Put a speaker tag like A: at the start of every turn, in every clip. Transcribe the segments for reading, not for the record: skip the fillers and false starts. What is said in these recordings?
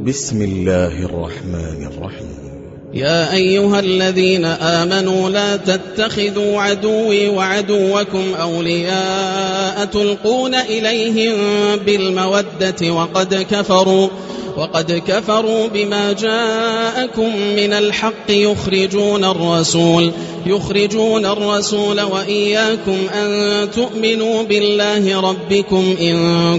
A: بسم الله الرحمن الرحيم.
B: يا أيها الذين آمنوا لا تتخذوا عدوي وعدوكم أولياء تلقون إليهم بالمودة وقد كفروا بما جاءكم من الحق يخرجون الرسول وإياكم أن تؤمنوا بالله ربكم إن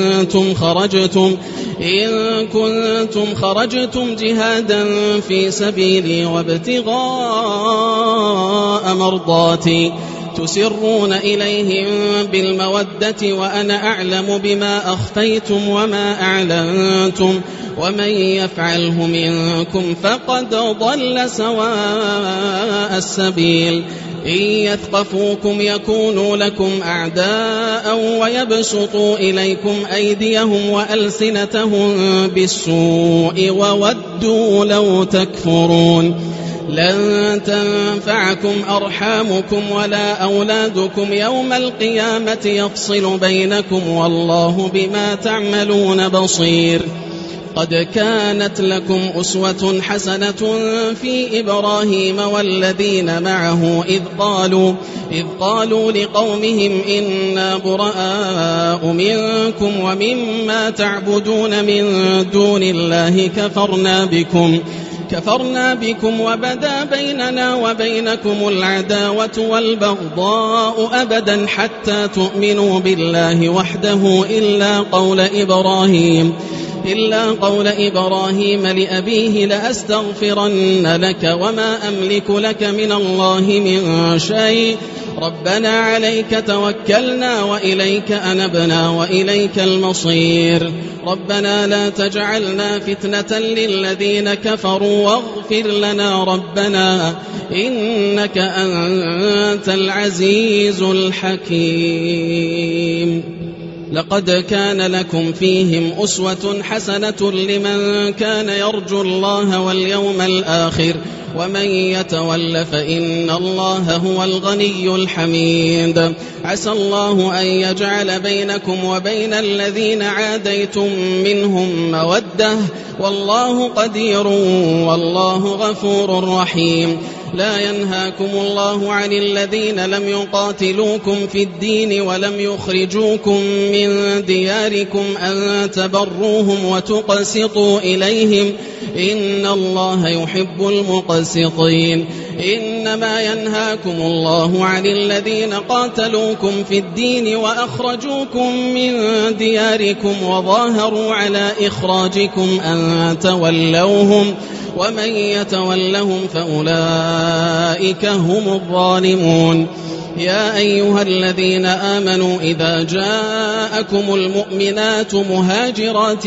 B: كنتم خرجتم جهادا في سبيلي وابتغاء مرضاتي تسرون إليهم بالمودة وأنا أعلم بما أخفيتم وما أعلنتم ومن يفعله منكم فقد ضل سواء السبيل إن يثقفوكم يكونوا لكم أعداء ويبسطوا إليكم أيديهم وألسنتهم بالسوء وودوا لو تكفرون لن تنفعكم أرحامكم ولا أولادكم يوم القيامة يفصل بينكم والله بما تعملون بصير. قد كانت لكم أسوة حسنة في إبراهيم والذين معه إذ قالوا لقومهم إنا براء منكم ومما تعبدون من دون الله كفرنا بكم وبدا بيننا وبينكم العداوة والبغضاء أبدا حتى تؤمنوا بالله وحده إلا قول إبراهيم لأبيه لأستغفرن لك وما أملك لك من الله من شيء ربنا عليك توكلنا وإليك أنبنا وإليك المصير ربنا لا تجعلنا فتنة للذين كفروا واغفر لنا ربنا إنك أنت العزيز الحكيم. لقد كان لكم فيهم أسوة حسنة لمن كان يرجو الله واليوم الآخر ومن يتول فإن الله هو الغني الحميد. عسى الله أن يجعل بينكم وبين الذين عاديتم منهم مودة والله قدير والله غفور رحيم. لا ينهاكم الله عن الذين لم يقاتلوكم في الدين ولم يخرجوكم من دياركم أن تبروهم وتقسطوا إليهم إن الله يحب المقسطين. إنما ينهاكم الله عن الذين قاتلوكم في الدين وأخرجوكم من دياركم وظاهروا على إخراجكم أن تولوهم ومن يتولهم فأولئك هم الظالمون. يا أيها الذين آمنوا إذا جاءكم المؤمنات مهاجرات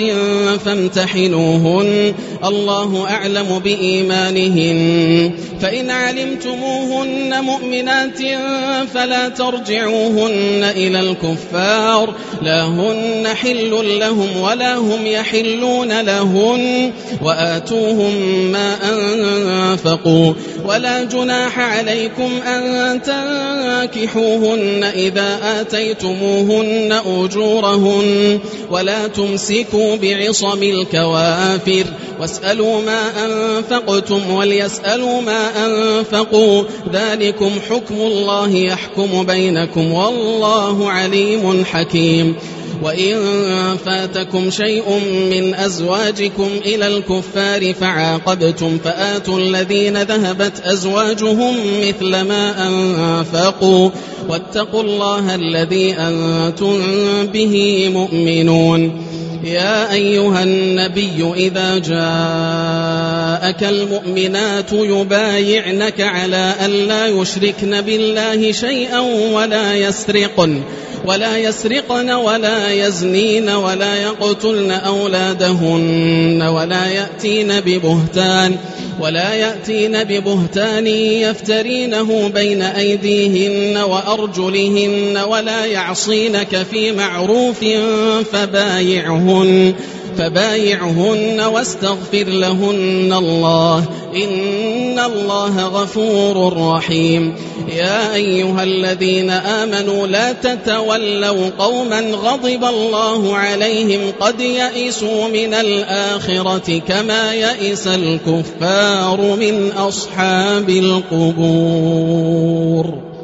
B: فامتحنوهن الله أعلم بإيمانهن فإن علمتموهن مؤمنات فلا ترجعوهن إلى الكفار لا هن حل لهم ولا هم يحلون لهن وآتوهم ما أنفقوا ولا جناح عليكم أن تنكحوهن إذا آتيتموهن أجورهن ولا تمسكوا بعصم الكوافر واسألوا ما أنفقتم وليسألوا ما أنفقوا ذلكم حكم الله يحكم بينكم والله عليم حكيم. وإن فاتكم شيء من أزواجكم إلى الكفار فعاقبتم فآتوا الذين ذهبت أزواجهم مثل ما أنفقوا واتقوا الله الذي أنتم به مؤمنون. يا أيها النبي إذا جاءك المؤمنات يبايعنك على أن لا يشركن بالله شيئا ولا يسرقن ولا يزنين ولا يقتلن أولادهن ولا يأتين ببهتان يفترينه بين أيديهن وأرجلهن ولا يعصينك في معروف فبايعهن واستغفر لهن الله إن الله غفور رحيم. يا أيها الذين آمنوا لا تتولوا قوما غضب الله عليهم قد يئسوا من الآخرة كما يئس الكفار من أصحاب القبور.